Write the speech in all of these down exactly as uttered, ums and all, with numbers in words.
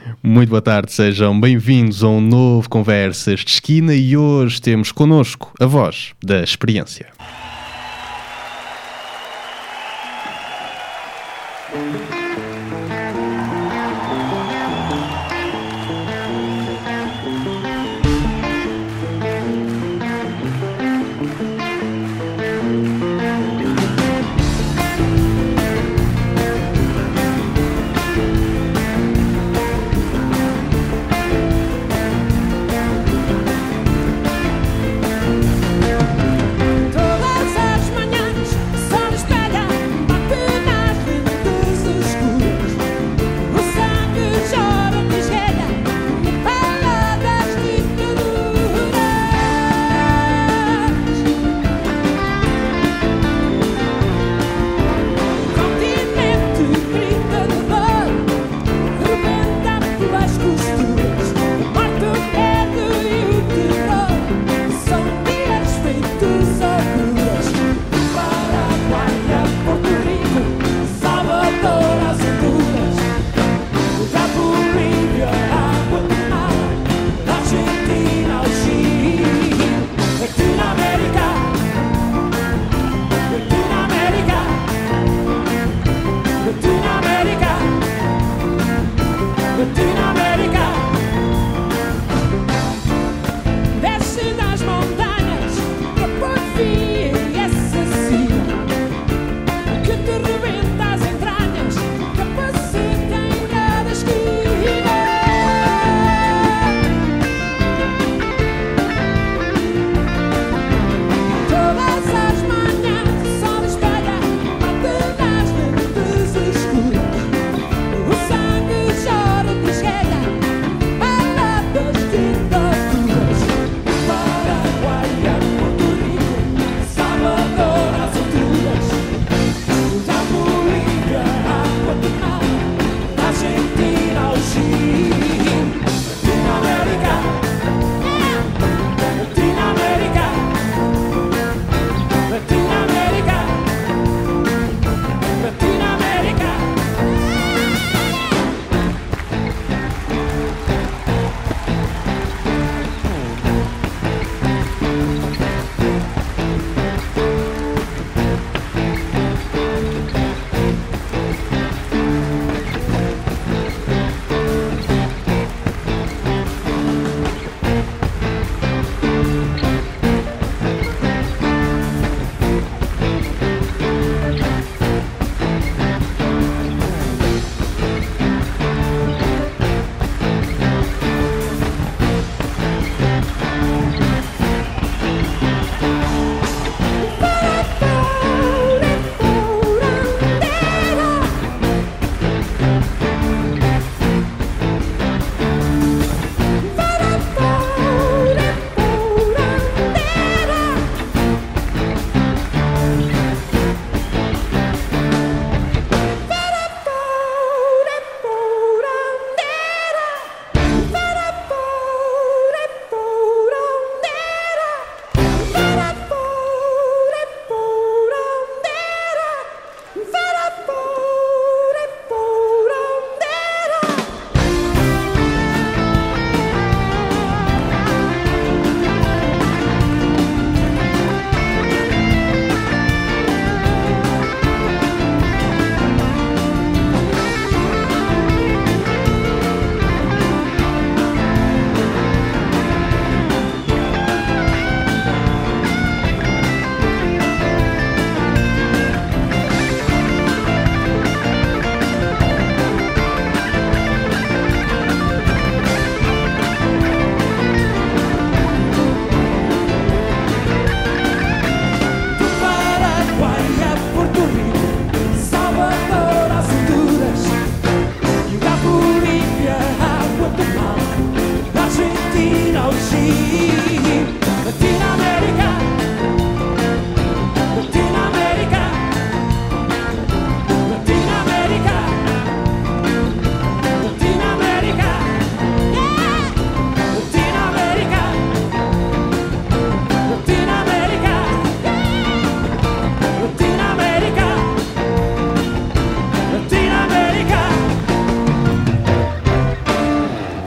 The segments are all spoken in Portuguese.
Muito boa tarde, sejam bem-vindos a um novo Conversas de Esquina e hoje temos connosco a voz da experiência. Todas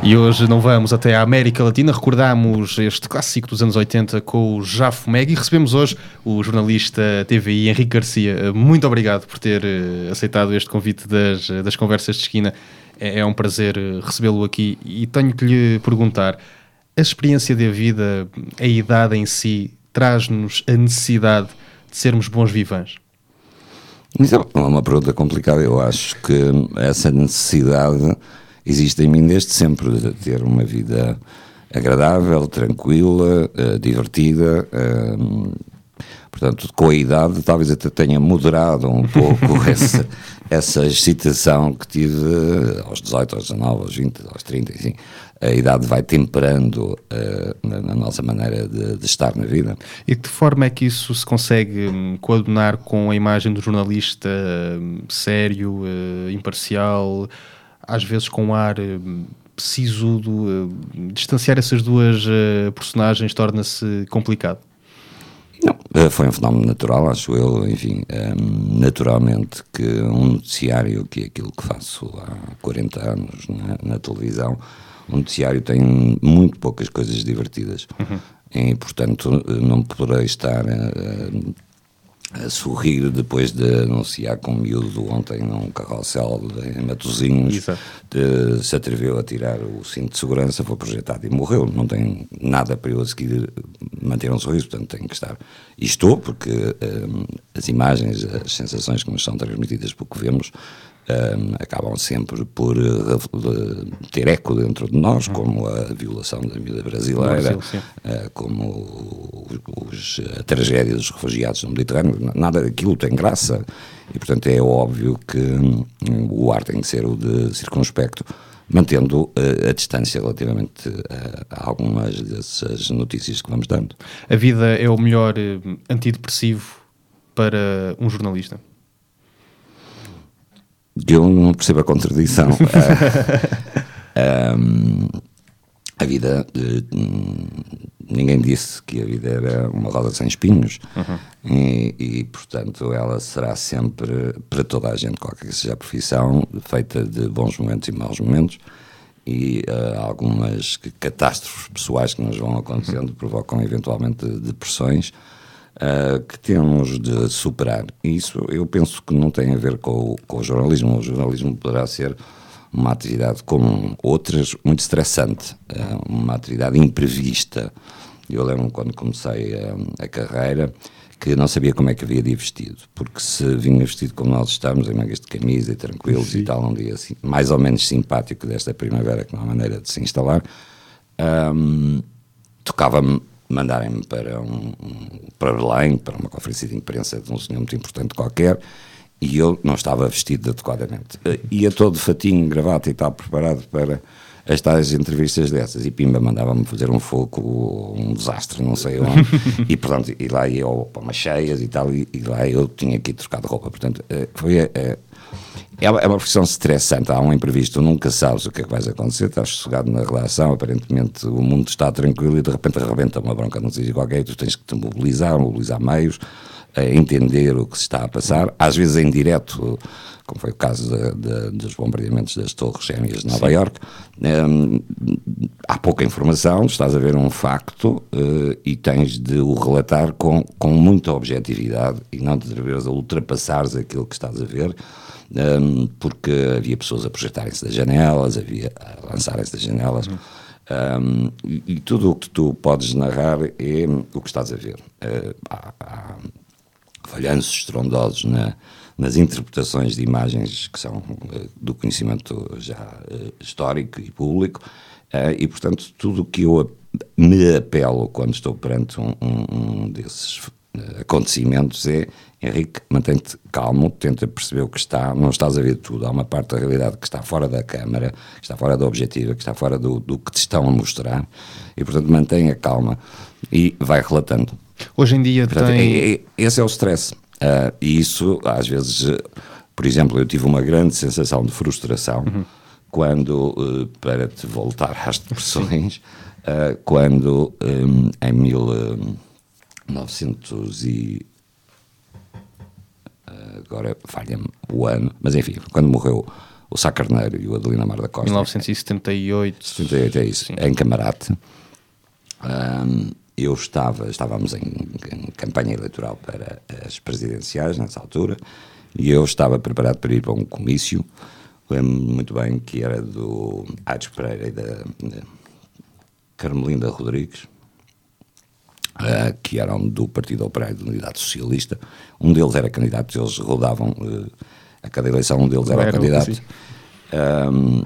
E hoje não vamos até à América Latina, recordamos este clássico dos anos oitenta com o Jafo-Meg e recebemos hoje o jornalista T V I Henrique Garcia. Muito obrigado por ter aceitado este convite das, das Conversas de Esquina. É, é um prazer recebê-lo aqui e tenho que lhe perguntar, a experiência da vida, a idade em si, traz-nos a necessidade de sermos bons vivants? Isso é uma pergunta complicada. Eu acho que essa necessidade existe em mim desde sempre, de ter uma vida agradável, tranquila, uh, divertida. Uh, portanto, com a idade, talvez até tenha moderado um pouco essa, essa excitação que tive aos dezoito, aos dezanove, aos vinte, aos trinta, enfim. A idade vai temperando uh, na, na nossa maneira de, de estar na vida. E de que forma é que isso se consegue um, coadunar com a imagem do jornalista um, sério, uh, imparcial, às vezes com um ar uh, sisudo? Uh, distanciar essas duas uh, personagens torna-se complicado? Não, uh, foi um fenómeno natural, acho eu, enfim, um, naturalmente que um noticiário, que é aquilo que faço há quarenta anos na, na televisão, um noticiário tem muito poucas coisas divertidas. Uhum. E, portanto, não poderei estar a, a sorrir depois de anunciar com um miúdo ontem num carrossel em Matosinhos, de, se atreveu a tirar o cinto de segurança, foi projetado e morreu. Não tem nada para eu a seguir manter um sorriso, portanto tenho que estar. E estou, porque um, as imagens, as sensações que nos são transmitidas pelo que vemos, Um, acabam sempre por uh, ter eco dentro de nós, uhum. como a violação da vida brasileira, Brasil, uh, como os, a tragédia dos refugiados no Mediterrâneo. Nada daquilo tem graça e, portanto, é óbvio que um, o ar tem que ser o de circunspecto, mantendo uh, a distância relativamente uh, a algumas dessas notícias que vamos dando. A vida é o melhor uh, antidepressivo para um jornalista? Eu não percebo a contradição. uh, um, a vida, uh, ninguém disse que a vida era uma roda sem espinhos, uhum. e, e, portanto, ela será sempre, para toda a gente, qualquer que seja a profissão, feita de bons momentos e maus momentos, e uh, algumas catástrofes pessoais que nos vão acontecendo uhum. provocam eventualmente depressões, Uh, que temos de superar. E isso eu penso que não tem a ver com o, com o jornalismo. O jornalismo poderá ser uma atividade como outras, muito estressante, uh, uma atividade imprevista. Eu lembro quando comecei a, a carreira que não sabia como é que havia de ir vestido, porque se vinha vestido como nós estamos, em mangas de camisa e tranquilos Sim. e tal, um dia assim, mais ou menos simpático desta primavera, que não há maneira de se instalar, um, tocava-me mandarem-me para, um, para Belém, para uma conferência de imprensa de um senhor muito importante qualquer, e eu não estava vestido adequadamente. Ia todo fatinho, gravata e tal, preparado para as tais entrevistas dessas, e pimba, mandava-me fazer um foco, um desastre, não sei onde, e portanto, e lá ia eu para umas cheias e tal, e, e lá eu tinha que ir trocar de roupa. Portanto, foi a, a É uma profissão estressante, há um imprevisto, nunca sabes o que é que vais acontecer, estás sossegado na relação, aparentemente o mundo está tranquilo e de repente arrebenta uma bronca, não sei qualquer, e tu tens que te mobilizar, mobilizar meios, entender o que se está a passar, às vezes em direto, como foi o caso de, de, dos bombardeamentos das Torres Gêmeas de Nova Iorque, um, há pouca informação, estás a ver um facto uh, e tens de o relatar com, com muita objetividade e não te atreveres a ultrapassares aquilo que estás a ver, um, porque havia pessoas a projetarem-se das janelas, havia a lançarem-se das janelas, uhum. um, e, e tudo o que tu podes narrar é o que estás a ver. Uh, há, há falhanços estrondosos na, nas interpretações de imagens que são uh, do conhecimento já uh, histórico e público, uh, e portanto tudo o que eu me apelo quando estou perante um, um, um desses uh, acontecimentos é: Henrique, mantém-te calmo, tenta perceber o que está, não estás a ver tudo, há uma parte da realidade que está fora da câmara, que está fora da objetiva, que está fora do, do que te estão a mostrar, e portanto mantenha calma e vai relatando. Hoje em dia portanto, tem... é, é, esse é o stress, uh, e isso às vezes, uh, por exemplo, eu tive uma grande sensação de frustração uhum. quando, uh, para te voltar às depressões, uh, quando um, em mil novecentos e agora falha-me o ano, mas enfim, quando morreu o Sá Carneiro e o Adelina Mar da Costa. mil novecentos e setenta e oito. setenta e oito é isso, sim. Em Camarate. Um, eu estava, estávamos em, em campanha eleitoral para as presidenciais nessa altura, e eu estava preparado para ir para um comício. Lembro-me muito bem que era do Aires Pereira e da, da Carmelinda Rodrigues, uh, que eram do Partido Operário de Unidade Socialista. Um deles era candidato, eles rodavam uh, a cada eleição, um deles era, era o candidato. Um,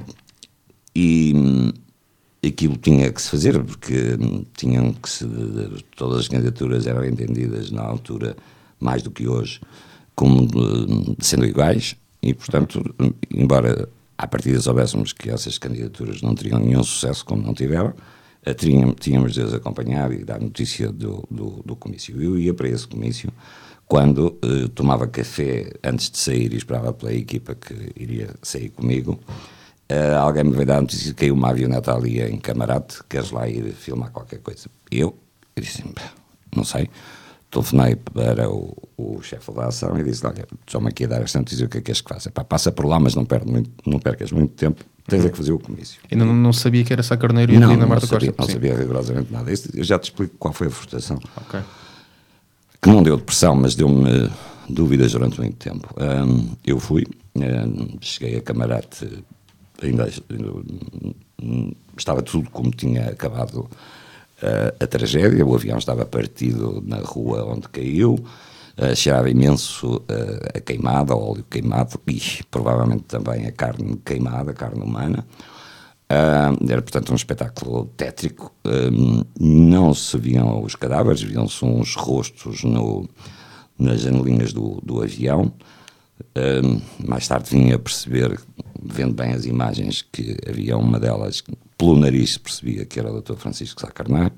e aquilo tinha que se fazer, porque tinham que se, todas as candidaturas eram entendidas na altura, mais do que hoje, como uh, sendo iguais, e portanto, embora à partida soubéssemos que essas candidaturas não teriam nenhum sucesso, como não tiveram, uh, tínhamos, tínhamos de as acompanhar e dar notícia do, do, do comício. Eu ia para esse comício quando uh, tomava café antes de sair e esperava pela equipa que iria sair comigo. Uh, alguém me veio dar a notícia que caiu uma avioneta ali em Camarate, queres lá ir filmar qualquer coisa? Eu, eu disse, não sei, telefonei para o, o chefe da ação e disse, olha, estou-me aqui a dar esta notícia, o que é que és que faça? Pá, passa por lá, mas não, perde muito, não percas muito tempo, tens é que fazer o comício. E não, não sabia que era Sá Carneiro e Adelina Mar da Costa? Não, não sabia rigorosamente nada. Eu já te explico qual foi a frustração. Ok. Que não deu depressão, mas deu-me dúvidas durante muito tempo. Um, eu fui, um, cheguei a Camarate, ainda, ainda estava tudo como tinha acabado uh, a tragédia, o avião estava partido na rua onde caiu, uh, cheirava imenso uh, a queimada, a óleo queimado e provavelmente também a carne queimada, a carne humana. Uh, era portanto um espetáculo tétrico. Uh, não se viam os cadáveres, viam-se uns rostos no, nas janelinhas do, do avião. Uh, mais tarde vim a perceber, vendo bem as imagens, que havia uma delas, pelo nariz se percebia que era o doutor Francisco Sá Carneiro.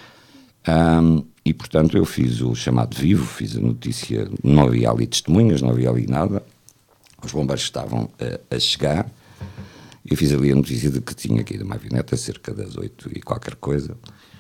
Um, e portanto eu fiz o chamado vivo, fiz a notícia, não havia ali testemunhas, não havia ali nada, os bombeiros estavam a, a chegar, eu fiz ali a notícia de que tinha caído uma avioneta cerca das oito e qualquer coisa,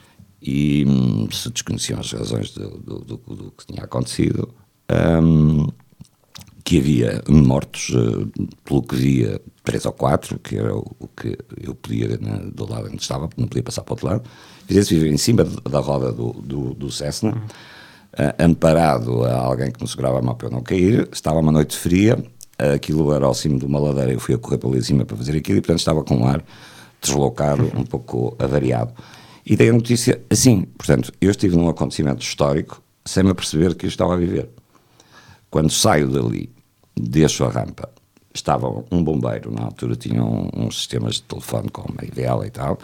e hum, se desconheciam as razões do, do, do, do que tinha acontecido. Um, que havia mortos, uh, pelo que via, três ou quatro, que era o, o que eu podia, né, do lado onde estava, não podia passar para o outro lado. Fizesse viver em cima de, da roda do, do, do Cessna, uhum. uh, amparado a alguém que me segurava a mão para eu não cair. Estava uma noite fria, uh, aquilo era ao cimo de uma ladeira, eu fui a correr para ali em cima para fazer aquilo, e portanto estava com o ar deslocado, uhum. um pouco avariado. E dei a notícia assim, portanto, eu estive num acontecimento histórico, sem me aperceber que eu estava a viver. Quando saio dali, deixo a rampa, estava um bombeiro, na altura tinham uns sistemas de telefone com uma I V L e tal,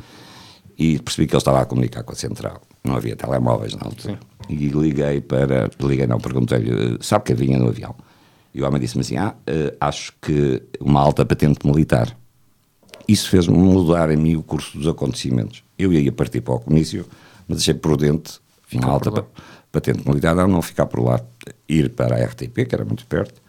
e percebi que ele estava a comunicar com a central. Não havia telemóveis na altura. Sim. E liguei para... Liguei não, perguntei-lhe, sabe que vinha no avião? E o homem disse-me assim, ah, acho que uma alta patente militar. Isso fez-me mudar em mim o curso dos acontecimentos. Eu ia partir para o comício, mas achei prudente, vinha uma alta patente militar, não, não ficar por lá, ir para a R T P, que era muito perto,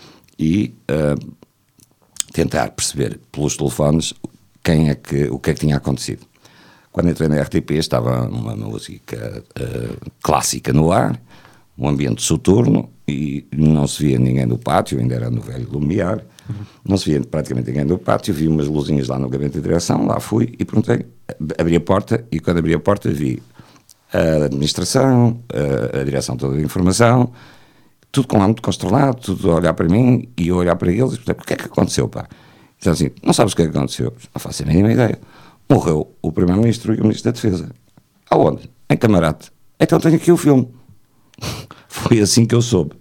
e uh, tentar perceber pelos telefones quem é que, o que é que tinha acontecido. Quando entrei na R T P estava uma música uh, clássica no ar, um ambiente soturno, e não se via ninguém do pátio, ainda era no velho Lumiar, uhum. não se via praticamente ninguém do pátio, vi umas luzinhas lá no gabinete de direção, lá fui e perguntei, abri a porta, e quando abri a porta vi a administração, a, a direção toda de informação, tudo com lá muito controlado, tudo a olhar para mim e eu a olhar para eles, e portanto, o que é que aconteceu, pá? Então assim, não sabes o que é que aconteceu? Não faço a mínima ideia. Morreu o Primeiro-Ministro e o Ministro da Defesa. Aonde? Em Camarate. Então tenho aqui o filme. Foi assim que eu soube.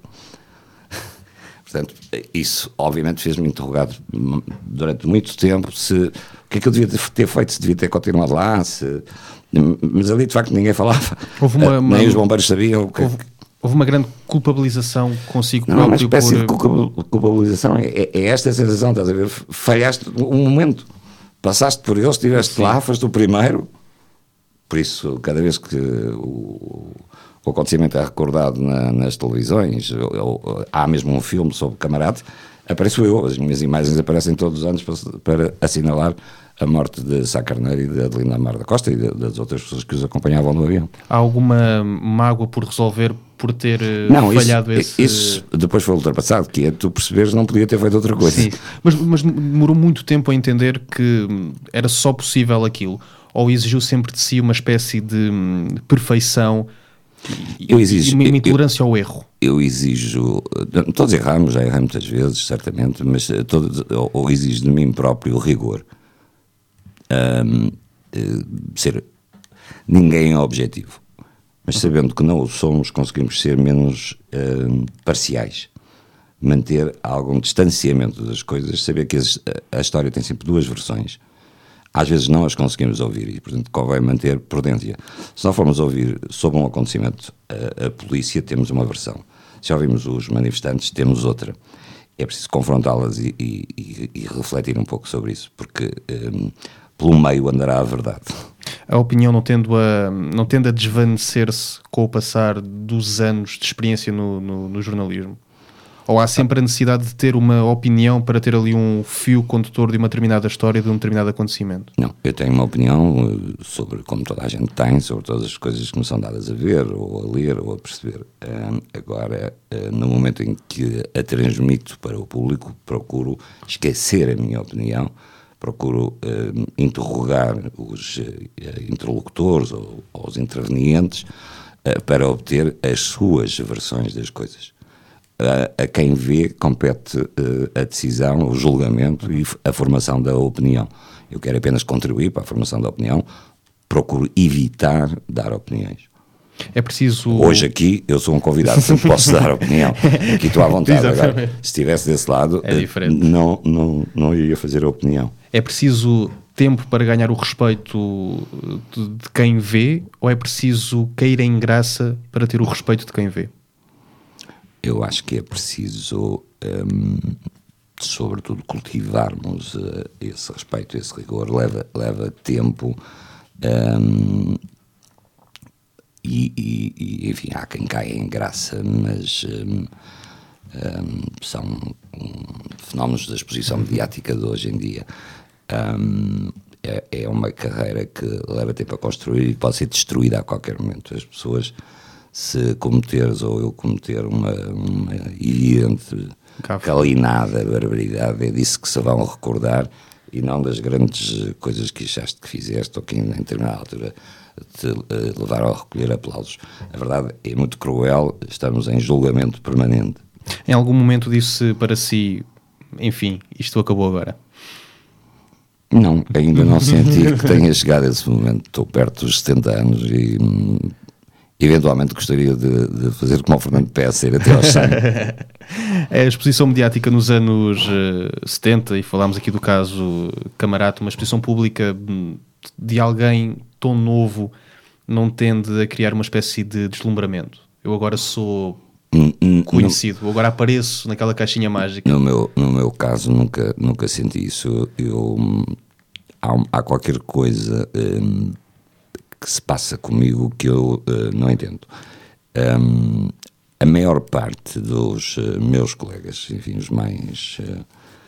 Portanto, isso obviamente fez-me interrogar durante muito tempo se o que é que eu devia ter feito, se devia ter continuado lá, se... mas ali de facto ninguém falava. Houve uma, uh, nem uma, os bombeiros sabiam. Que... Houve, houve uma grande culpabilização consigo não, próprio. Uma espécie por... de culpabilização, é, é esta a sensação, estás a ver? Falhaste um momento, passaste por eles, estiveste Sim. lá, foste o primeiro. Por isso, cada vez que o, o acontecimento é recordado na, nas televisões, ou, ou, há mesmo um filme sobre Camarate, apareço eu, as minhas imagens aparecem todos os anos para, para assinalar a morte de Sá Carneiro e de Adelina Mar da Costa e de, das outras pessoas que os acompanhavam no avião. Há alguma mágoa por resolver por ter não, falhado isso, esse... isso depois foi ultrapassado, que é tu perceberes não podia ter feito outra coisa. Sim, mas, mas demorou muito tempo a entender que era só possível aquilo, ou exigiu sempre de si uma espécie de perfeição eu exijo, e uma intolerância ao erro? Eu exijo, todos erramos, já errei muitas vezes, certamente, mas todos, ou exijo de mim próprio rigor. Um, ser ninguém é objetivo, mas sabendo que não o somos, conseguimos ser menos um, parciais, manter algum distanciamento das coisas, saber que as, a história tem sempre duas versões. Às vezes não as conseguimos ouvir e, portanto, convém manter prudência. Se não formos ouvir sobre um acontecimento a, a polícia, temos uma versão. Se ouvimos os manifestantes, temos outra. É preciso confrontá-las e, e, e, e refletir um pouco sobre isso, porque um, pelo meio andará a verdade. A opinião não tende a, não tende a desvanecer-se com o passar dos anos de experiência no, no, no jornalismo? Ou há sempre a necessidade de ter uma opinião para ter ali um fio condutor de uma determinada história, de um determinado acontecimento? Não, eu tenho uma opinião sobre, como toda a gente tem, sobre todas as coisas que me são dadas a ver, ou a ler, ou a perceber. Um, agora, uh, no momento em que a transmito para o público, procuro esquecer a minha opinião, procuro uh, interrogar os uh, interlocutores ou, ou os intervenientes uh, para obter as suas versões das coisas. A, a quem vê compete uh, a decisão, o julgamento e a formação da opinião. Eu quero apenas contribuir para a formação da opinião, procuro evitar dar opiniões. É preciso... Hoje aqui eu sou um convidado, sempre posso dar opinião. Aqui estou à vontade. Agora, se estivesse desse lado, é diferente. Não, não, não iria fazer a opinião. É preciso tempo para ganhar o respeito de, de quem vê, ou é preciso cair em graça para ter o respeito de quem vê? Eu acho que é preciso, um, sobretudo, cultivarmos uh, esse respeito, esse rigor. Leva, leva tempo um, e, e, e, enfim, há quem caia em graça, mas um, um, são um, fenómenos da exposição mediática de hoje em dia. Um, é, é uma carreira que leva tempo a construir e pode ser destruída a qualquer momento. As pessoas... Se cometeres ou eu cometer uma, uma evidente calinada barbaridade, é disso que se vão recordar e não das grandes coisas que achaste que fizeste ou que em determinada altura te uh, levaram a recolher aplausos. A verdade é muito cruel, estamos em julgamento permanente. Em algum momento disse para si, enfim, isto acabou agora? Não, ainda não senti que tenha chegado a esse momento. Estou perto dos setenta anos e... Hum, eventualmente gostaria de, de fazer como o Fernando Peça, ir até aos cem. A exposição mediática nos anos uh, setenta, e falámos aqui do caso Camarato, uma exposição pública de alguém tão novo não tende a criar uma espécie de deslumbramento? Eu agora sou hum, hum, conhecido, no, agora apareço naquela caixinha mágica. No meu, no meu caso nunca, nunca senti isso. Eu, há, há qualquer coisa... Hum, que se passa comigo que eu uh, não entendo. Um, a maior parte dos uh, meus colegas, enfim, os mais uh,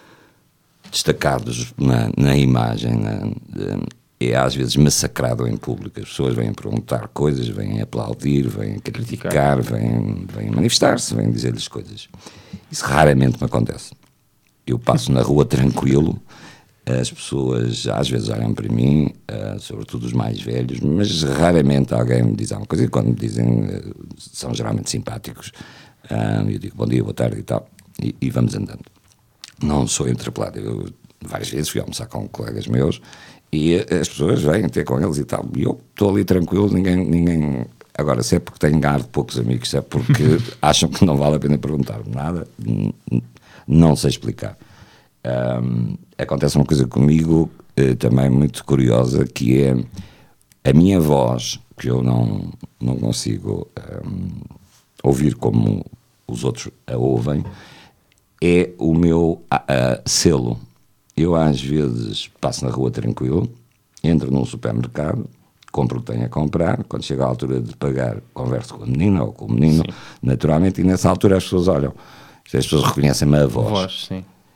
destacados na, na imagem, na, uh, é às vezes massacrado em público. As pessoas vêm perguntar coisas, vêm aplaudir, vêm criticar, vêm, vêm manifestar-se, vêm dizer-lhes coisas. Isso raramente me acontece. Eu passo na rua tranquilo, as pessoas às vezes olham para mim, uh, sobretudo os mais velhos, mas raramente alguém me diz alguma coisa, e quando me dizem, uh, são geralmente simpáticos, uh, eu digo bom dia, boa tarde e tal, e, e vamos andando. Não sou interpelado. Eu várias vezes fui almoçar com colegas meus e uh, as pessoas vêm ter com eles e tal, e eu estou ali tranquilo, ninguém, ninguém... Agora, se é porque tenho ar de poucos amigos, se é porque acham que não vale a pena perguntar-me nada, não sei explicar. Um, acontece uma coisa comigo uh, também muito curiosa, que é a minha voz, que eu não, não consigo um, ouvir como os outros a ouvem, é o meu uh, uh, selo. Eu às vezes passo na rua tranquilo, entro num supermercado, compro o que tenho a comprar, quando chega à altura de pagar converso com a menina ou com o menino, sim, naturalmente, e nessa altura as pessoas olham, as pessoas reconhecem-me a voz. voz sim.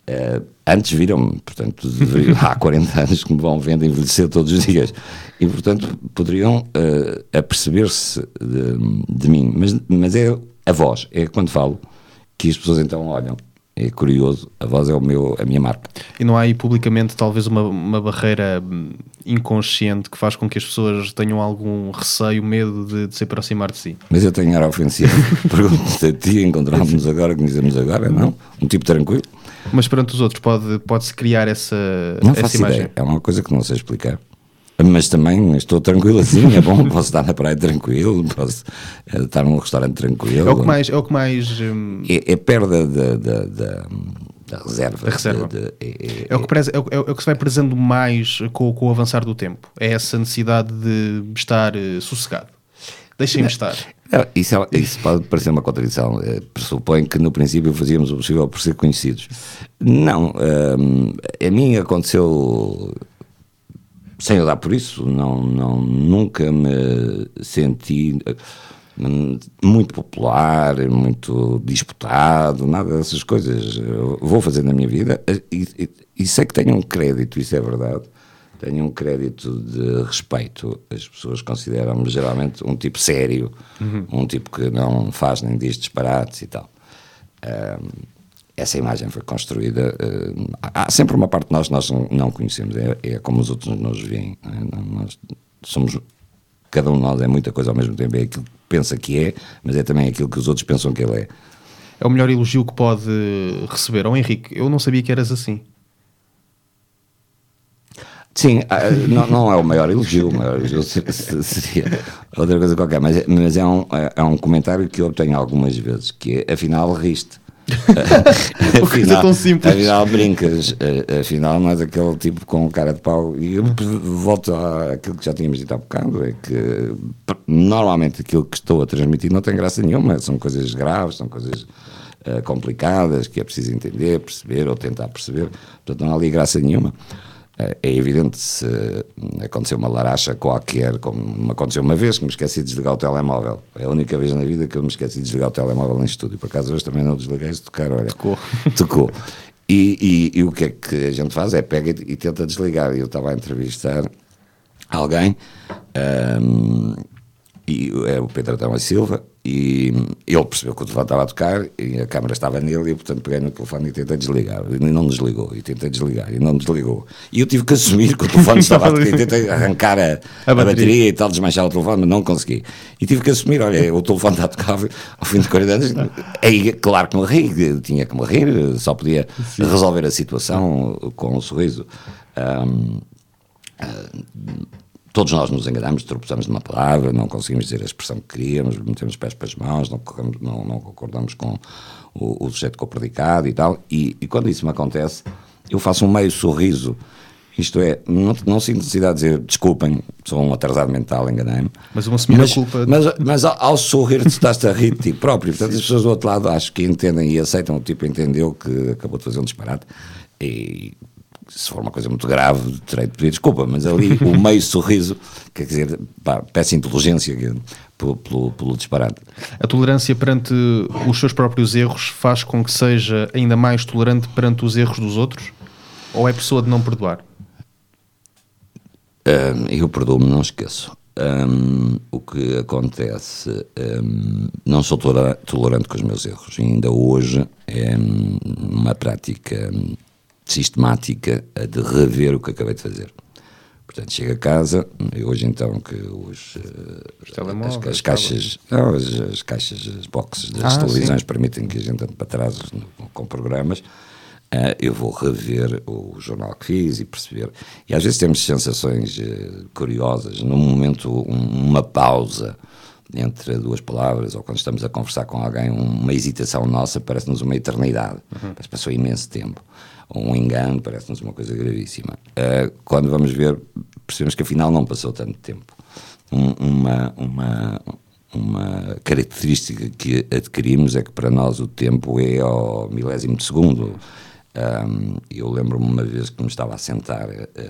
Uh, antes viram-me, portanto, há quarenta anos que me vão vendo envelhecer todos os dias, e portanto poderiam uh, aperceber-se de, de mim, mas, mas é a voz, é quando falo que as pessoas então olham. É curioso, a voz é o meu, a minha marca. E não há aí publicamente talvez uma, uma barreira inconsciente que faz com que as pessoas tenham algum receio, medo de, de se aproximar de si? Mas eu tenho ar ofensivo. Pergunto-te a ti, encontramos-nos agora, conhecemos agora, não? Um tipo tranquilo. Mas perante os outros pode, pode-se criar essa, não essa faço imagem? Ideia. É uma coisa que não sei explicar. Mas também estou tranquilo assim, é bom, posso estar na praia tranquilo, posso estar num restaurante tranquilo. É o que mais... É, o que mais, hum... é, é perda da, da, da, da reserva. Da reserva. De, de, é, é, o que preza, é, o, é o que se vai prezando mais com, com o avançar do tempo. É essa necessidade de estar uh, sossegado. Deixem-me estar. Isso, é, isso pode parecer uma contradição. Pressupõe que no princípio fazíamos o possível por ser conhecidos. Não, hum, a mim aconteceu... Sem eu dar por isso, não, não, nunca me senti muito popular, muito disputado, nada dessas coisas. Eu vou fazer na minha vida e, e, e sei que tenho um crédito, isso é verdade, tenho um crédito de respeito. As pessoas consideram-me geralmente um tipo sério, uhum. um tipo que não faz nem diz disparates e tal. Um, Essa imagem foi construída. Uh, há sempre uma parte de nós que nós não conhecemos, é, é como os outros nos veem. É? Nós somos, cada um de nós é muita coisa ao mesmo tempo, é aquilo que pensa que é, mas é também aquilo que os outros pensam que ele é. É o melhor elogio que pode receber. Oh, Henrique, eu não sabia que eras assim. Sim, não, não é o maior elogio, o maior elogio seria outra coisa qualquer, mas, mas é, um, é um comentário que eu obtenho algumas vezes, que é, afinal, riste. afinal, tão simples. afinal brincas, afinal não és aquele tipo com cara de pau. E eu volto àquilo que já tínhamos dito há bocado, é que normalmente aquilo que estou a transmitir não tem graça nenhuma, são coisas graves, são coisas uh, complicadas que é preciso entender, perceber ou tentar perceber, portanto não há ali graça nenhuma. É evidente, se acontecer uma laracha qualquer, como me aconteceu uma vez, que me esqueci de desligar o telemóvel. É a única vez na vida que eu me esqueci de desligar o telemóvel em estúdio. Por acaso hoje também não desliguei, se tocar, olha. Tocou. Tocou. E, e, e o que é que a gente faz é pega e, e tenta desligar. Eu estava a entrevistar alguém, um, e é o Pedro Adão e Silva, e ele percebeu que o telefone estava a tocar e a câmara estava nele, e portanto peguei no telefone e tentei desligar, e não desligou, e tentei desligar, e não desligou, e eu tive que assumir que o telefone estava a tocar, e tentei arrancar a, a, a bateria. bateria e tal, desmanchar o telefone, mas não consegui, e tive que assumir, olha, o telefone está a tocar ao fim de quarenta anos, aí claro que me ri, tinha que me rir, só podia Sim. resolver a situação com um sorriso. um, um, Todos nós nos enganamos, tropeçamos numa palavra, não conseguimos dizer a expressão que queríamos, metemos os pés para as mãos, não, corremos, não, não concordamos com o, o sujeito com o predicado e tal, e, e quando isso me acontece, eu faço um meio sorriso, isto é, não, não sinto necessidade de dizer desculpem, sou um atrasado mental, enganei-me. Mas uma assumir a culpa... Mas, mas ao, ao sorrir tu estás-te a rir de ti próprio, portanto as pessoas do outro lado acho que entendem e aceitam, o tipo entendeu que acabou de fazer um disparate, e... se for uma coisa muito grave, terei de pedir desculpa, mas ali o meio sorriso, quer dizer, pá, peço inteligência pelo, pelo, pelo disparate. A tolerância perante os seus próprios erros faz com que seja ainda mais tolerante perante os erros dos outros? Ou é pessoa de não perdoar? Um, eu perdoo-me, não esqueço. Um, o que acontece, um, não sou tolerante com os meus erros. E ainda hoje é uma prática sistemática de rever o que acabei de fazer. Portanto, chego a casa, e hoje então que os, os telemóveis, as, as caixas, não, as, as caixas, as boxes das ah, televisões sim. permitem que a gente ande para trás no, com programas, uh, eu vou rever o jornal que fiz e perceber. E às vezes temos sensações uh, curiosas, num momento, um, uma pausa entre duas palavras, ou quando estamos a conversar com alguém, uma hesitação nossa parece-nos uma eternidade, uhum. Mas passou imenso tempo. Um engano parece-nos uma coisa gravíssima. Uh, quando vamos ver, percebemos que afinal não passou tanto tempo. Um, uma, uma, uma característica que adquirimos é que para nós o tempo é ao milésimo de segundo. Um, eu lembro-me uma vez que me estava a sentar um,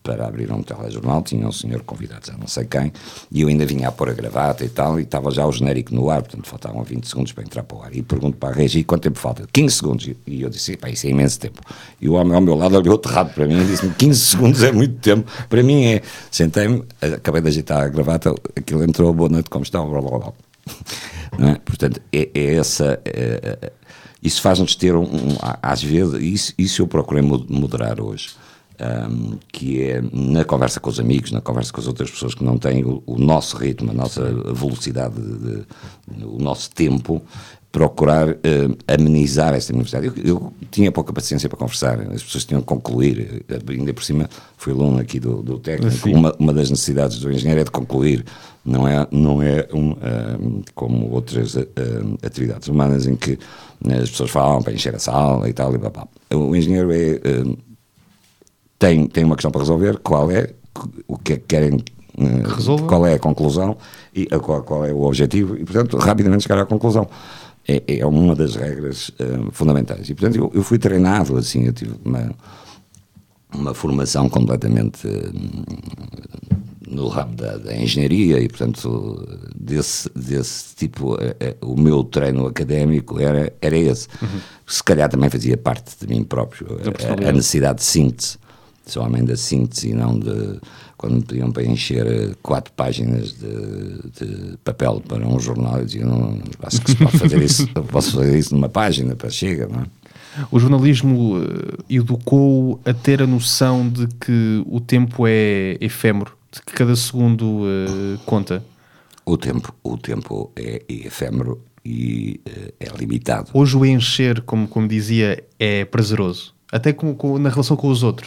para abrir um telejornal, tinha um senhor convidado, já não sei quem, e eu ainda vinha a pôr a gravata e tal, e estava já o genérico no ar, portanto faltavam vinte segundos para entrar para o ar, e pergunto para a Regi quanto tempo falta, quinze segundos, e eu disse, pá, isso é imenso tempo, e o homem ao meu lado olhou aterrado para mim e disse-me, quinze segundos é muito tempo, para mim é, sentei-me, acabei de agitar a gravata, aquilo entrou, boa noite, como estão, blá blá blá. Não é? Portanto, é, é essa, é, é, isso faz-nos ter um, um, às vezes, isso, isso eu procurei moderar hoje, Um, que é na conversa com os amigos, na conversa com as outras pessoas que não têm o, o nosso ritmo, a nossa velocidade, de, de, o nosso tempo, procurar uh, amenizar esta universidade. Eu, eu tinha pouca paciência para conversar, as pessoas tinham que concluir, ainda por cima fui aluno aqui do, do técnico, uma, uma das necessidades do engenheiro é de concluir, não é, não é um, um, como outras uh, atividades humanas em que as pessoas falam para encher a sala e tal, e blá, blá. O engenheiro é... Uh, Tem, tem uma questão para resolver, qual é, o que é que querem, uh, qual é a conclusão e a, qual, qual é o objetivo e, portanto, rapidamente chegar à conclusão. É, é uma das regras uh, fundamentais. E, portanto, eu, eu fui treinado assim, eu tive uma, uma formação completamente uh, no ramo da, da engenharia e, portanto, desse, desse tipo, uh, uh, o meu treino académico era, era esse. Uhum. Se calhar também fazia parte de mim próprio, a, a necessidade de síntese. Sou homem da síntese e não de... Quando me pediam para encher quatro páginas de, de papel para um jornal, eu dizia, não, acho que se pode fazer isso, eu posso fazer isso numa página, para chega, não é? O jornalismo educou a ter a noção de que o tempo é efêmero, de que cada segundo uh, conta. O tempo, o tempo é efêmero e uh, é limitado. Hoje o encher, como, como dizia, é prazeroso, até com, com, na relação com os outros.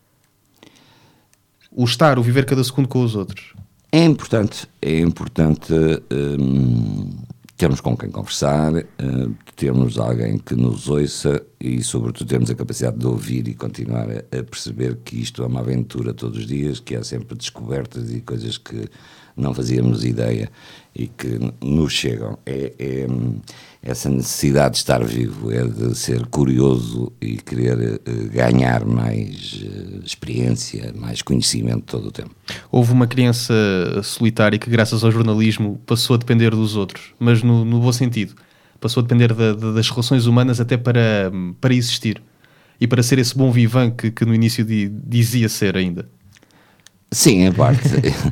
O estar, o viver cada segundo com os outros. É importante, é importante hum, termos com quem conversar, hum, termos alguém que nos ouça e, sobretudo, termos a capacidade de ouvir e continuar a, a perceber que isto é uma aventura todos os dias, que há sempre descobertas e coisas que não fazíamos ideia e que nos chegam. É, é essa necessidade de estar vivo, é de ser curioso e querer uh, ganhar mais uh, experiência, mais conhecimento todo o tempo. Houve uma criança solitária que, graças ao jornalismo, passou a depender dos outros, mas no, no bom sentido. Passou a depender da, da, das relações humanas até para, para existir e para ser esse bom vivant que, que no início di, dizia ser ainda. Sim, em parte.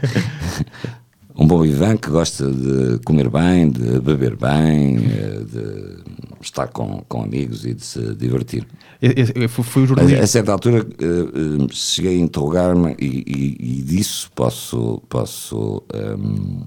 Um bom vivant que gosta de comer bem, de beber bem, de estar com, com amigos e de se divertir. É, é, foi, foi o jornalismo. A, a certa altura uh, cheguei a interrogar-me e, e, e disso posso, posso um,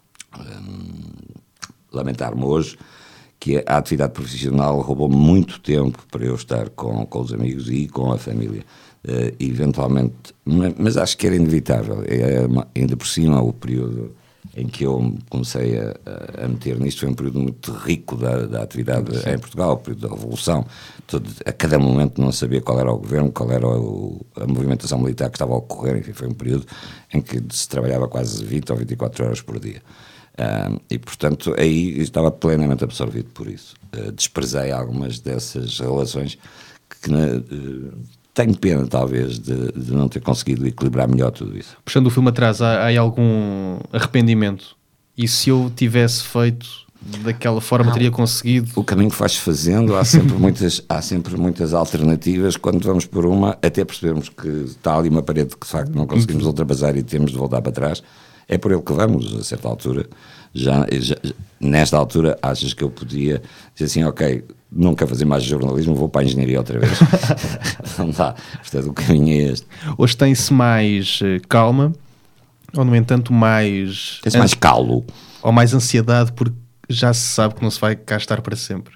um, lamentar-me hoje, que a atividade profissional roubou muito tempo para eu estar com, com os amigos e com a família. Uh, eventualmente, mas, mas acho que era inevitável. É, ainda por cima, o período em que eu comecei a, a meter nisto foi um período muito rico da, da atividade Sim. em Portugal, o período da Revolução. Todo, a cada momento não sabia qual era o governo, qual era o, a movimentação militar que estava a ocorrer. Enfim, foi um período em que se trabalhava quase vinte ou vinte e quatro horas por dia. Uh, e, portanto, aí estava plenamente absorvido por isso. Uh, desprezei algumas dessas relações que... Uh, tenho pena, talvez, de, de não ter conseguido equilibrar melhor tudo isso. Puxando o filme atrás, há, há algum arrependimento? E se eu tivesse feito daquela forma, não, teria conseguido? O caminho que vais fazendo, há sempre, muitas, há sempre muitas alternativas. Quando vamos por uma, até percebemos que está ali uma parede que, de facto, não conseguimos ultrapassar e temos de voltar para trás. É por ele que vamos, a certa altura. Já, já, nesta altura, achas que eu podia dizer assim, ok... não quero fazer mais jornalismo, vou para a engenharia outra vez. Não dá. Portanto, o caminho é este. Hoje tem-se mais calma, ou no entanto mais... Tem-se mais calo. Ou mais ansiedade, porque já se sabe que não se vai cá estar para sempre.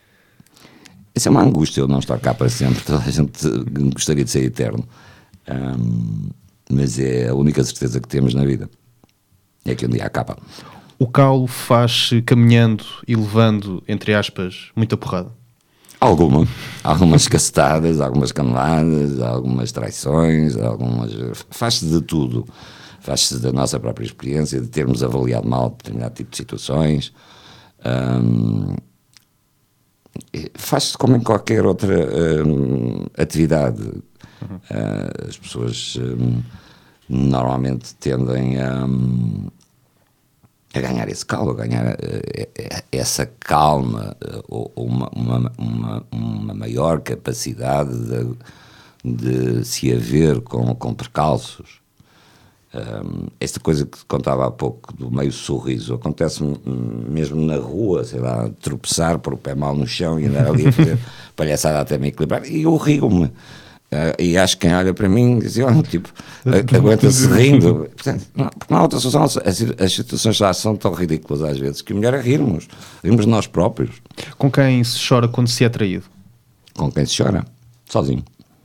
Essa é uma angústia, eu não estar cá para sempre. Toda a gente gostaria de ser eterno. Um, mas é a única certeza que temos na vida. É que um dia acaba. O calo faz-se caminhando e levando, entre aspas, muita porrada? Alguma. Algumas cacetadas, algumas caneladas, algumas traições, algumas... faz-se de tudo. Faz-se da nossa própria experiência, de termos avaliado mal determinado tipo de situações. Um, faz-se como em qualquer outra um, atividade. Uhum. Uh, as pessoas um, normalmente tendem a, um, a ganhar esse calo, a ganhar uh, essa calma, uh, ou uma, uma, uma, uma maior capacidade de, de se haver com, com percalços. Um, esta coisa que contava há pouco do meio sorriso acontece mesmo na rua, sei lá, tropeçar, pôr o pé mal no chão e andar ali a fazer palhaçada até me equilibrar, e eu rio-me. Uh, e acho que quem olha para mim diz, oh, tipo, aguenta-se rindo. Portanto, não, porque não há outra solução. As, as situações já são tão ridículas às vezes que o melhor é rirmos, rirmos de nós próprios. Com quem se chora quando se é traído? Com quem se chora? Sozinho.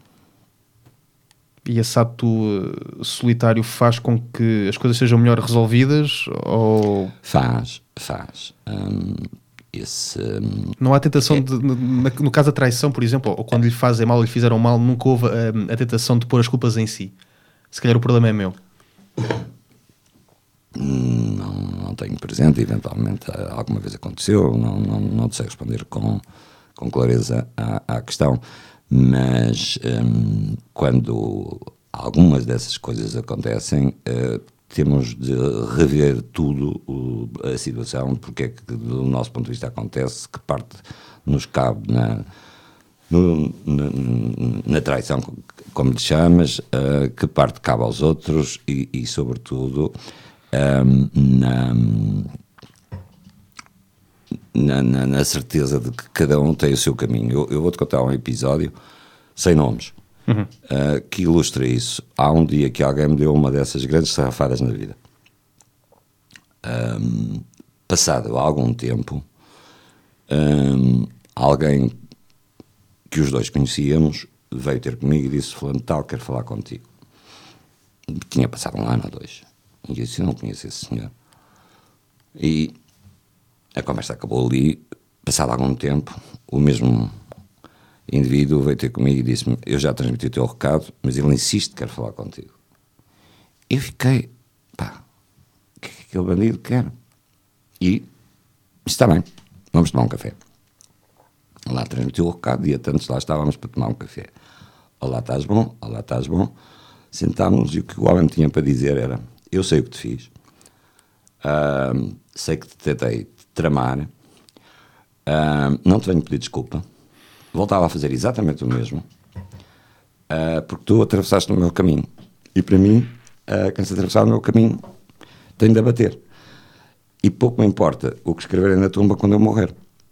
E esse ato uh, solitário faz com que as coisas sejam melhor resolvidas? Ou... Faz, faz. Um, esse, um, não há tentação, é... de, no, no caso da traição, por exemplo, ou quando lhe fazem mal ou lhe fizeram mal, nunca houve um, a tentação de pôr as culpas em si? Se calhar o problema é meu. Não, não tenho presente, eventualmente alguma vez aconteceu, não, não, não sei responder com, com clareza à, à questão. Mas um, quando algumas dessas coisas acontecem, uh, temos de rever tudo, uh, a situação, porque é que do nosso ponto de vista acontece, que parte nos cabe na, no, na, na traição, como lhe chamas, uh, que parte cabe aos outros e, e sobretudo, um, na... Na, na, na certeza de que cada um tem o seu caminho. Eu, eu vou-te contar um episódio, sem nomes, uhum. uh, que ilustra isso. Há um dia que alguém me deu uma dessas grandes sarrafadas na vida. Um, passado algum tempo, um, alguém que os dois conhecíamos veio ter comigo e disse, fulano tal, quero falar contigo. Tinha passado um ano ou dois. E eu disse, eu não conheço esse senhor. E a conversa acabou ali. Passado algum tempo, o mesmo indivíduo veio ter comigo e disse-me, eu já transmiti o teu recado, mas ele insiste que quer falar contigo. Eu fiquei, pá, o que é que aquele bandido quer? E, está bem, vamos tomar um café. Lá transmitiu o recado, dia tantos lá estávamos para tomar um café. Olá, estás bom? Olá, estás bom? Sentámos e o que o homem tinha para dizer era, eu sei o que te fiz, uh, sei que te tentei tramar, uh, não te venho pedir desculpa, voltava a fazer exatamente o mesmo, uh, porque tu atravessaste o meu caminho, e para mim, uh, quem se atravessar o meu caminho tem de abater, e pouco me importa o que escreverem na tumba quando eu morrer.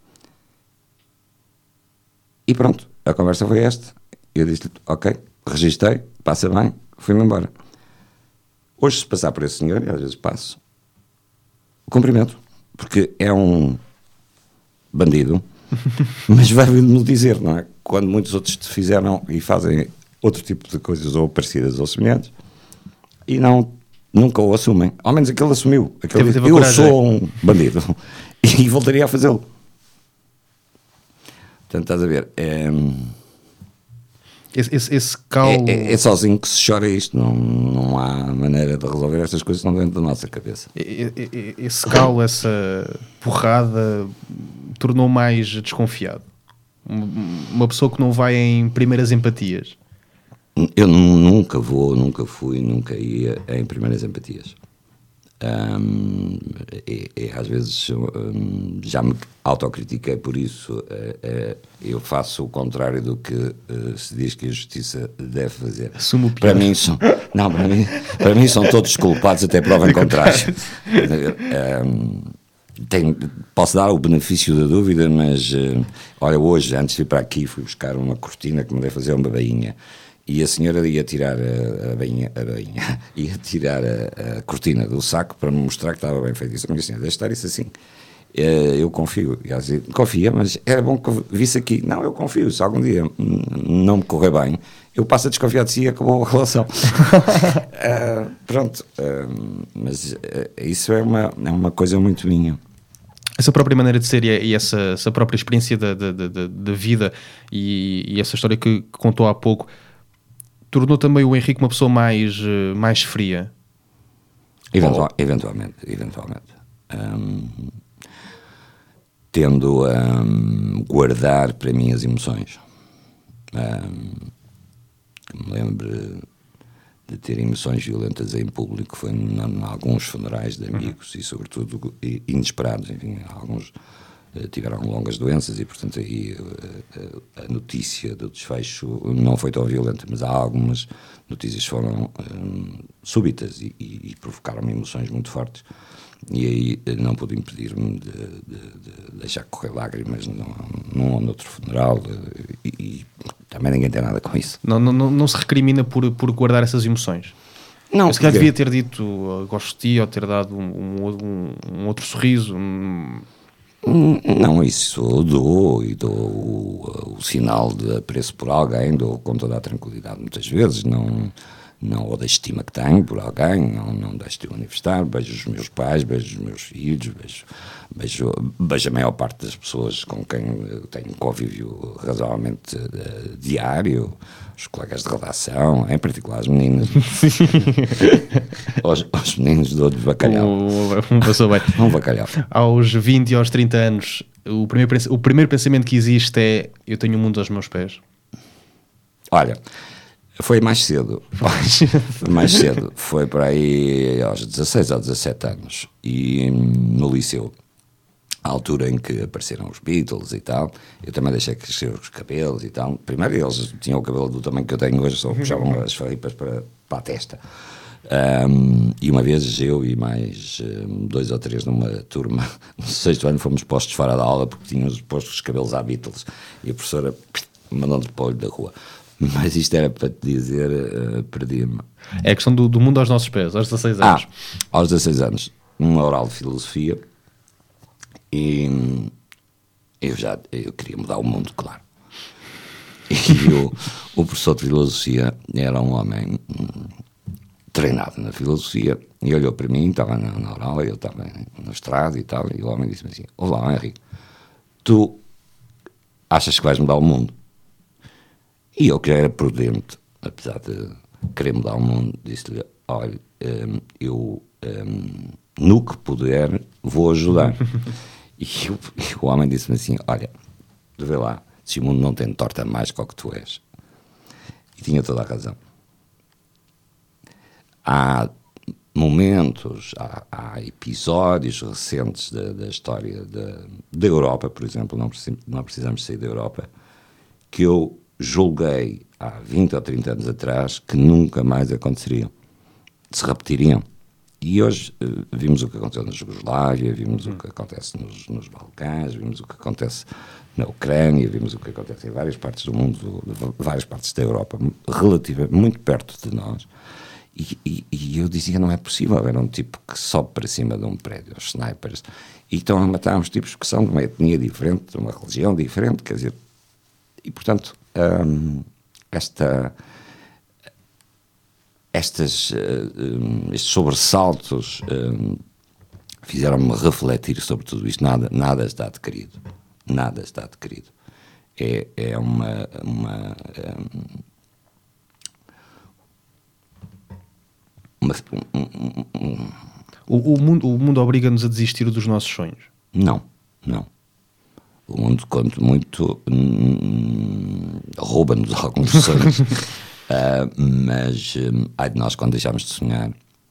E pronto, a conversa foi esta, eu disse-lhe, ok, registrei, passa bem, fui-me embora. Hoje, se passar por esse senhor, e às vezes passo, cumprimento, porque é um bandido, mas vai-me dizer, não é? Quando muitos outros te fizeram e fazem outro tipo de coisas ou parecidas ou semelhantes e não, nunca o assumem. Ao menos aquele assumiu. Aquele diz, eu sou um bandido e voltaria a fazê-lo. Portanto, estás a ver, é... Esse, esse, esse calo... é, é, é sozinho que se chora isto, não, não há maneira de resolver estas coisas que estão dentro da nossa cabeça. Esse calo, essa porrada tornou mais desconfiado. Uma pessoa que não vai em primeiras empatias. Eu nunca vou, nunca fui, nunca ia em primeiras empatias. Um, e, e às vezes um, já me autocritiquei por isso. Uh, uh, eu faço o contrário do que uh, se diz que a justiça deve fazer. Assumo o pior. Para mim são, não, para mim, para mim são todos culpados até prova em contrário. um, tenho, posso dar o benefício da dúvida, mas uh, olha, hoje antes de ir para aqui fui buscar uma cortina que me deve fazer uma bainha. E a senhora ia tirar a, a bainha, a bainha, ia tirar a, a cortina do saco para me mostrar que estava bem feito. Isso, a minha senhora, deixa estar isso assim. Eu confio. E ela dizia, confia, mas era bom que visse aqui. Não, eu confio. Se algum dia não me correr bem, eu passo a desconfiar de si e acabou a relação. uh, pronto. Uh, mas uh, isso é uma, é uma coisa muito minha. Essa própria maneira de ser e, e essa, essa própria experiência da, da, da, da vida e, e essa história que, que contou há pouco tornou também o Henrique uma pessoa mais, mais fria? Eventual, oh. Eventualmente, eventualmente. Um, tendo a um, guardar para mim as emoções. Um, que me lembro de ter emoções violentas em público foi em alguns funerais de amigos uhum. e sobretudo inesperados, enfim, alguns uh, tiveram longas doenças e portanto aí uh, a notícia do desfecho não foi tão violenta, mas há algumas notícias que foram um, súbitas e, e, e provocaram emoções muito fortes e aí não pude impedir-me de, de, de deixar correr lágrimas num, num ou noutro funeral e, e também ninguém tem nada com isso. Não, não, não se recrimina por, por guardar essas emoções? Não. Se calhar devia ter dito uh, gosto de ti ou ter dado um, um, um outro sorriso. Um... Não, isso eu dou e dou o, o sinal de apreço por alguém, dou com toda a tranquilidade muitas vezes, não... não ou da estima que tenho por alguém, não, não deixo de manifestar, beijo os meus pais, beijo os meus filhos, beijo, beijo, beijo a maior parte das pessoas com quem eu tenho um convívio razoavelmente uh, diário, os colegas de redação, em particular as meninas. os, os meninos dou-lhes bacalhau. Um, um passou bem. Um bacalhau. Aos vinte e aos trinta anos, o primeiro, o primeiro pensamento que existe é eu tenho o mundo aos meus pés. Olha... Foi mais cedo, foi mais cedo, foi para aí aos dezasseis ou dezassete anos e no liceu, à altura em que apareceram os Beatles e tal, eu também deixei crescer os cabelos e tal. Primeiro eles tinham o cabelo do tamanho que eu tenho hoje, só puxavam as farripas para, para a testa. Um, e uma vez eu e mais um, dois ou três numa turma no sexto ano fomos postos fora da aula porque tínhamos posto os cabelos à Beatles e a professora mandou-nos para o olho da rua. Mas isto era para te dizer, uh, perdi-me. É a questão do, do mundo aos nossos pés, aos dezasseis anos. Ah, aos dezasseis anos, um oral de filosofia e eu já eu queria mudar o mundo, claro. E eu, o professor de filosofia era um homem hum, treinado na filosofia e olhou para mim, estava na, na oral, eu estava no estrado e tal, e o homem disse-me assim: olá, Henri, tu achas que vais mudar o mundo? E eu, que já era prudente, apesar de querer mudar o mundo, disse-lhe: olha, um, eu, um, no que puder, vou ajudar. e, eu, e o homem disse-me assim: olha, vê lá, se o mundo não tem torta mais que o que tu és. E tinha toda a razão. Há momentos, há, há episódios recentes da, da história da, da Europa, por exemplo, não precisamos, não precisamos sair da Europa, que eu julguei há vinte ou trinta anos atrás que nunca mais aconteceriam, se repetiriam. E hoje uh, vimos o que aconteceu na Jugoslávia, vimos hum. o que acontece nos, nos Balcãs, vimos o que acontece na Ucrânia, vimos o que acontece em várias partes do mundo, várias partes da Europa, relativamente muito perto de nós. E, e, e eu dizia: não é possível, era um tipo que sobe para cima de um prédio, os snipers, e estão a matar uns tipos que são de uma etnia diferente, de uma religião diferente, quer dizer, e portanto um, esta, estas, um, estes sobressaltos um, fizeram-me refletir sobre tudo isto. Nada, nada está adquirido, nada está adquirido. É, é uma... uma um, Uma, um, um, um. O, o mundo, o mundo obriga-nos a desistir dos nossos sonhos? Não, não. O mundo, quanto muito, hum, rouba-nos alguns sonhos. uh, mas, hum, ai de nós quando deixamos de sonhar.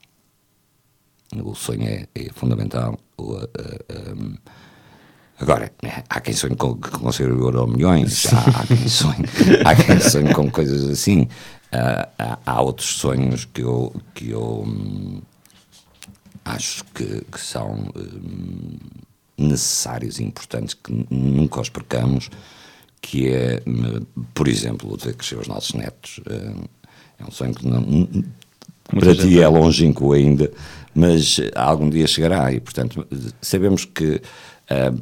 O sonho é, é fundamental. O, uh, um, agora, há quem sonhe com, com ser euro milhões, há, há, quem sonhe, há quem sonhe com coisas assim. Uh, há, há outros sonhos que eu, que eu hum, acho que, que são hum, necessários e importantes, que nunca os percamos, que é, por exemplo, o de ver crescer os nossos netos. Uh, é um sonho que não, para ti é longínquo ainda, mas algum dia chegará e, portanto, sabemos que uh,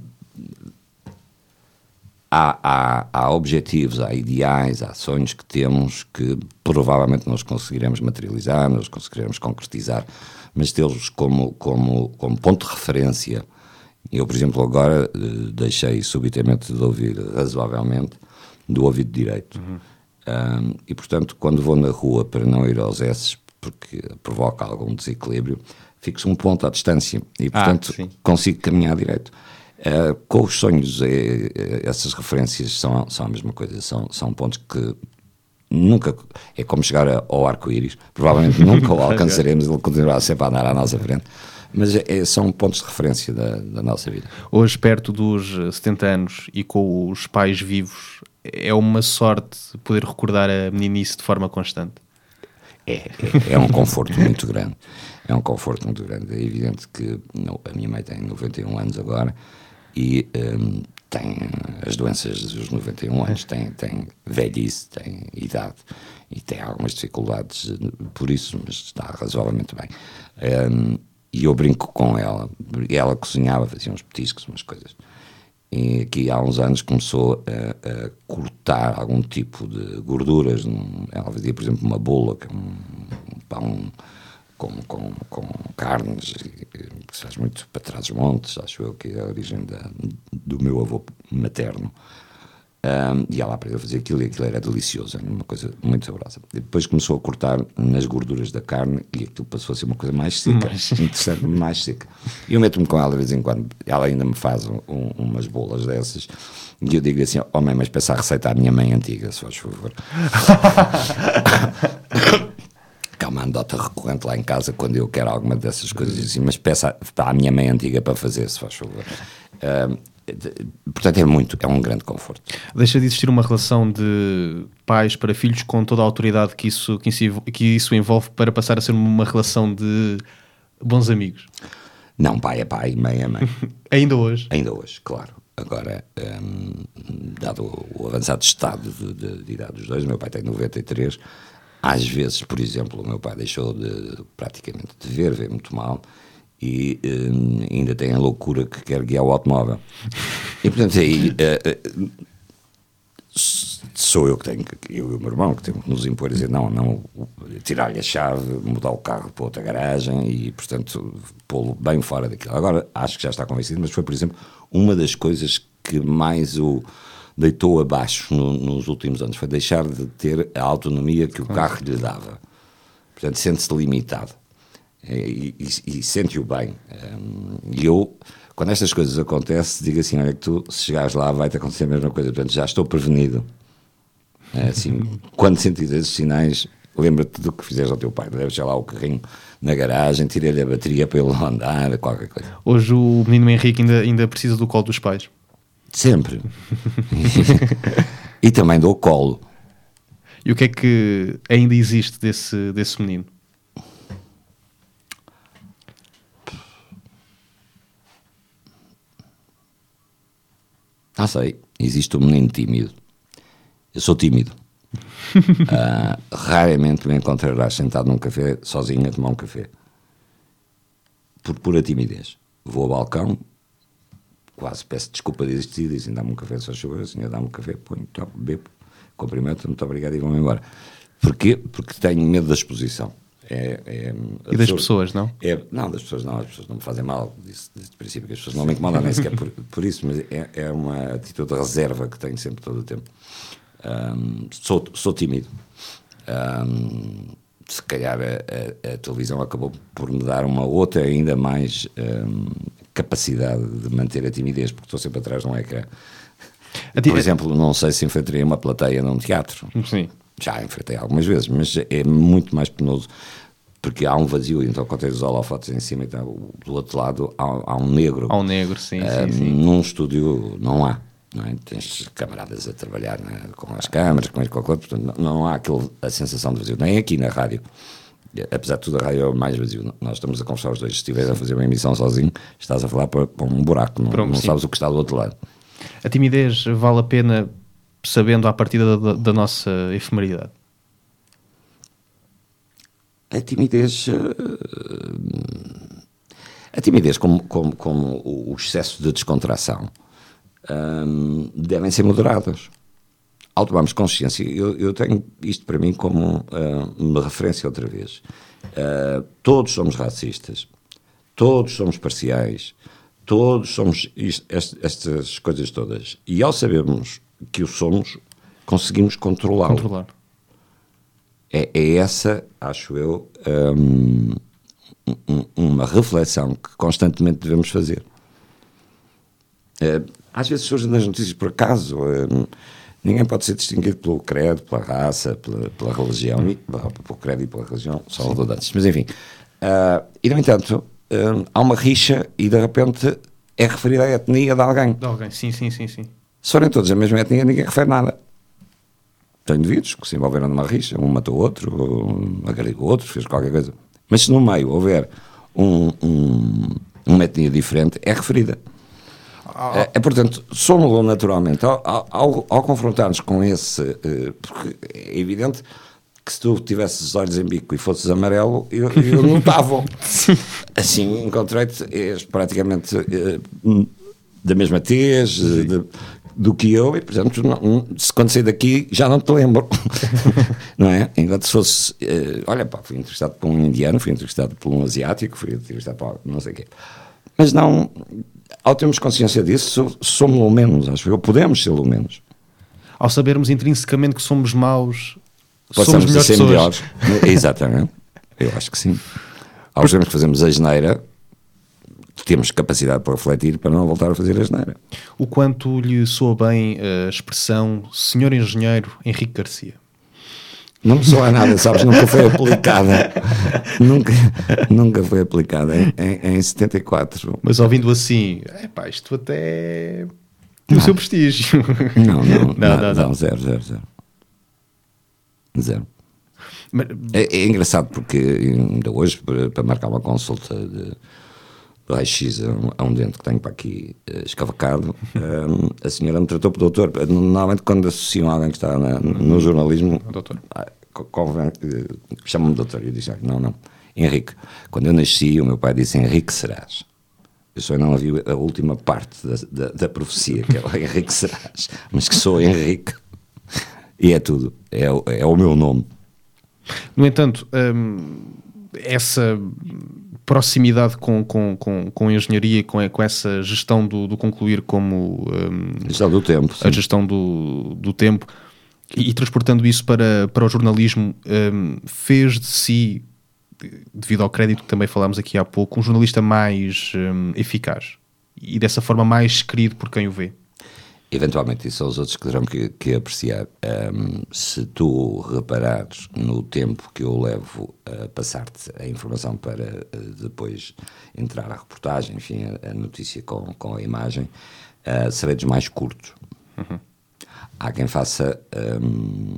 Há, há, há objetivos, há ideais, há sonhos que temos que provavelmente nós conseguiremos materializar, nós conseguiremos concretizar, mas tê-los como, como, como ponto de referência. Eu, por exemplo, agora deixei subitamente de ouvir razoavelmente do ouvido direito. Uhum. Um, e, portanto, quando vou na rua para não ir aos S, porque provoca algum desequilíbrio, fico-se um ponto à distância e, portanto, ah, consigo caminhar direito. Uh, com os sonhos, é, é, essas referências são, são a mesma coisa, são, são pontos que nunca, é como chegar ao arco-íris, provavelmente nunca o alcançaremos, ele continuará sempre a andar à nossa frente, mas é, são pontos de referência da, da nossa vida. Hoje, perto dos setenta anos e com os pais vivos, é uma sorte poder recordar a meninice de forma constante. É, é, é um conforto muito grande, é um conforto muito grande, é evidente que não, a minha mãe tem noventa e um anos agora e um, tem as doenças dos noventa e um anos, tem, tem velhice, tem idade e tem algumas dificuldades por isso, mas está razoavelmente bem. Um, e eu brinco com ela, ela cozinhava, fazia uns petiscos, umas coisas. E aqui há uns anos começou a, a cortar algum tipo de gorduras. Ela fazia, por exemplo, uma bola, que é um, um pão com, com, com carnes, que se faz muito para trás dos montes, acho eu que é a origem da, do meu avô materno. Um, e ela aprendeu a fazer aquilo e aquilo era delicioso, era uma coisa muito saborosa. Depois começou a cortar nas gorduras da carne e aquilo passou a ser uma coisa mais seca, mais interessante, mais seca. E eu meto-me com ela de vez em quando, ela ainda me faz um, umas bolas dessas e eu digo assim: oh mãe, mas peça a receita à minha mãe antiga, se faz favor. Que é uma anedota recorrente lá em casa quando eu quero alguma dessas coisas assim, mas peça à minha mãe antiga para fazer, se faz favor. Um, Portanto, é muito, é um grande conforto. Deixa de existir uma relação de pais para filhos com toda a autoridade que isso, que isso, que isso envolve para passar a ser uma relação de bons amigos? Não, pai é pai, mãe é mãe. Ainda hoje? Ainda hoje, claro. Agora, hum, dado o avançado estado de, de, de idade dos dois, o meu pai tem noventa e três, às vezes, por exemplo, o meu pai deixou de, praticamente de ver, vê muito mal, e uh, ainda tem a loucura que quer guiar o automóvel. E portanto aí uh, uh, sou eu que tenho, eu e o meu irmão, que temos que nos impor a dizer não, não, tirar-lhe a chave, mudar o carro para outra garagem e portanto pô-lo bem fora daquilo. Agora acho que já está convencido, mas foi, por exemplo, uma das coisas que mais o deitou abaixo no, nos últimos anos, foi deixar de ter a autonomia que o carro lhe dava. Portanto, sente-se limitado. E, e, e sente-o bem. E eu, quando estas coisas acontecem, digo assim: olha, que tu, se chegares lá, vai-te acontecer a mesma coisa. Portanto, já estou prevenido. É assim, quando sentires esses sinais, lembra-te do que fizeste ao teu pai. Deves deixar lá o carrinho na garagem, tira-lhe a bateria para ele andar, qualquer coisa. Hoje o menino Henrique ainda, ainda precisa do colo dos pais? Sempre. E também dou colo. E o que é que ainda existe desse, desse menino? Ah, sei, existe um menino tímido. Eu sou tímido. uh, raramente me encontrarás sentado num café sozinho a tomar um café. Por pura timidez. Vou ao balcão, quase peço desculpa de existir, dizem: dá-me um café, só chover, assim, dá-me um café, ponho, top, bebo, cumprimento, muito obrigado e vão embora. Porquê? Porque tenho medo da exposição. É, é, e das pessoa, pessoas, não? É, não, das pessoas não, as pessoas não me fazem mal, disse desde o princípio que as pessoas não me incomodam nem sequer por, por isso, mas é, é uma atitude de reserva que tenho sempre todo o tempo. Um, sou, sou tímido. Um, se calhar a, a, a televisão acabou por me dar uma outra ainda mais um, capacidade de manter a timidez, porque estou sempre atrás de um ecrã. Por exemplo, não sei se enfrentei uma plateia num teatro. Sim. Já enfrentei algumas vezes, mas é muito mais penoso porque há um vazio, então quando tens os holofotes em cima, então, do outro lado há, há um negro. Há um negro, sim, uh, sim, sim. Num estúdio não há, não é? Tens camaradas a trabalhar, né, com as câmaras, com qualquer coisa, portanto não, não há aquele, a sensação de vazio, nem aqui na rádio. Apesar de tudo, a rádio é o mais vazio. Nós estamos a conversar os dois. Se estiveres a fazer uma emissão sozinho, estás a falar para, para um buraco, não, Pronto, não sabes o que está do outro lado. A timidez vale a pena sabendo à partida da, da nossa efemeridade? A timidez, a timidez como, como, como o excesso de descontração um, devem ser moderados. Ao tomarmos consciência, eu, eu tenho isto para mim como uh, uma referência outra vez. Uh, todos somos racistas, todos somos parciais, todos somos isto, est, estas coisas todas. E ao sabermos que o somos, conseguimos controlá-lo. Controlar. É, é essa, acho eu, um, um, uma reflexão que constantemente devemos fazer. Uh, às vezes surgem nas notícias por acaso, uh, ninguém pode ser distinguido pelo credo, pela raça, pela, pela religião, e, pelo credo e pela religião, são redundantes. Mas enfim, uh, e no entanto, uh, há uma rixa e de repente é referida à etnia de alguém. De alguém, sim, sim, sim, sim. Se forem todos a mesma etnia, ninguém refere nada. Tem indivíduos que se envolveram numa rixa, um matou outro, um agrediu outro, fez qualquer coisa. Mas se no meio houver um, um, uma etnia diferente, é referida. Ah. É, é, portanto, somos naturalmente, ao, ao, ao confrontar-nos com esse, uh, porque é evidente que se tu tivesses os olhos em bico e fosses amarelo, eu, eu notava. Assim, encontrei-te, és praticamente uh, da mesma tez, uh, de, do que eu, e portanto, não, se quando sair daqui já não te lembro, não é? Enquanto se fosse, uh, olha pá, fui entrevistado por um indiano, fui entrevistado por um asiático, fui entrevistado por não sei o quê. Mas não, ao termos consciência disso, somos lumenos, acho eu, podemos ser lumenos. Ao sabermos intrinsecamente que somos maus, Possamos somos melhores ser pessoas. melhores. Exatamente, eu acho que sim. Ao termos que fazemos a geneira, temos capacidade para refletir para não voltar a fazer a geneira. O quanto lhe soa bem a expressão senhor Engenheiro Henrique Garcia? Não me soa nada, sabes, nunca foi aplicada. nunca, nunca foi aplicada em, em, em setenta e quatro. Mas ouvindo assim, epá, isto até tem o seu prestígio. Não, não, não, não, não, não, não, zero, zero, zero. Zero. Mas, é, é engraçado porque ainda hoje, para, para marcar uma consulta de do raio-x a, um, a um dente que tenho para aqui uh, escavacado, um, a senhora me tratou por doutor. Normalmente quando associam alguém que está na, no jornalismo, doutor. Ah, convém, uh, chama-me doutor. E eu disse, não, não, Henrique. Quando eu nasci, o meu pai disse, Henrique serás. Eu só não ouvi a última parte da, da, da profecia, que é o Henrique serás, mas que sou Henrique. E é tudo, é, é o meu nome. No entanto, hum, essa proximidade com, com, com, com a engenharia, com, com essa gestão do, do concluir como um, gestão do tempo, a gestão do, do tempo, e, e transportando isso para, para o jornalismo, um, fez de si, devido ao crédito que também falámos aqui há pouco, um jornalista mais um, eficaz e dessa forma mais querido por quem o vê. Eventualmente, isso são os outros que terão que, que apreciar. Um, se tu reparares no tempo que eu levo a passar-te a informação para uh, depois entrar a reportagem, enfim, a, a notícia com, com a imagem, uh, serei dos mais curtos. Uhum. Há quem faça um,